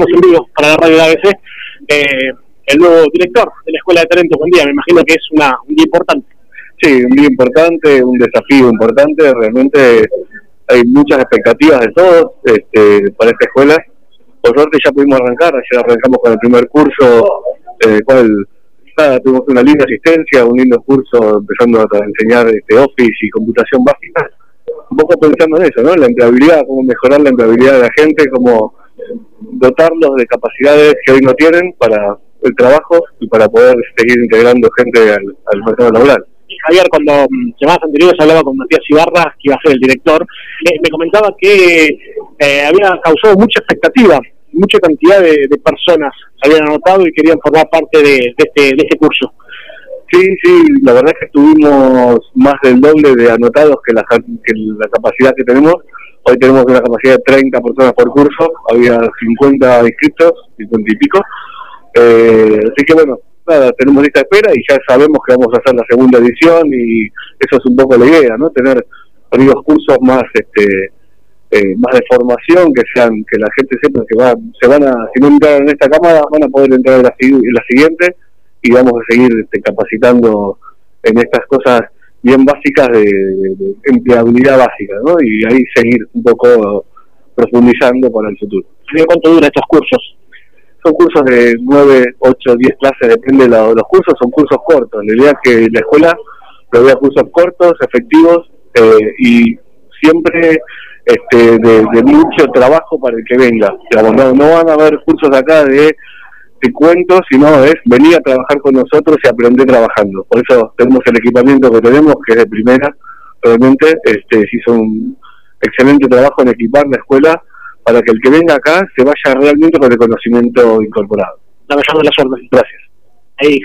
en vivo para la radio de ABC, el nuevo director de la Escuela de Talento. Buen día, me imagino que es un día importante. Sí, un día importante, un desafío importante, realmente hay muchas expectativas de todos para esta escuela. Por suerte ya pudimos arrancar, ayer arrancamos con el primer curso, tuvimos una linda asistencia, un lindo curso empezando a enseñar Office y computación básica, un poco pensando en eso, ¿no? La empleabilidad, cómo mejorar la empleabilidad de la gente, cómo dotarlos de capacidades que hoy no tienen para el trabajo y para poder seguir integrando gente al mercado laboral. Javier, cuando semanas anteriores hablaba con Matías Ibarra, que iba a ser el director, me comentaba que había causado mucha expectativa, mucha cantidad de personas se habían anotado y querían formar parte de este curso. Sí, la verdad es que tuvimos más del doble de anotados que la capacidad que tenemos. Hoy tenemos una capacidad de 30 personas por curso, había 50 inscritos, 50 y pico. Así que bueno, nada, tenemos lista de espera y ya sabemos que vamos a hacer la segunda edición y eso es un poco la idea, ¿no? Tener varios cursos más más de formación, que la gente sepa que si no entran en esta cámara, van a poder entrar en la siguiente y vamos a seguir capacitando en estas cosas bien básicas de empleabilidad básica, ¿no? Y ahí seguir un poco profundizando para el futuro. ¿Cuánto duran estos cursos? Son cursos de 9, 8, 10 clases, depende de los cursos, son cursos cortos. La idea es que la escuela provea cursos cortos, efectivos y siempre de mucho trabajo para el que venga. Digamos, no van a haber cursos acá de cuentos, sino es venir a trabajar con nosotros y aprender trabajando. Por eso tenemos el equipamiento que tenemos, que es de primera. Realmente se hizo un excelente trabajo en equipar la escuela para que el que venga acá se vaya realmente con el conocimiento incorporado. La mejor de la suerte. Gracias.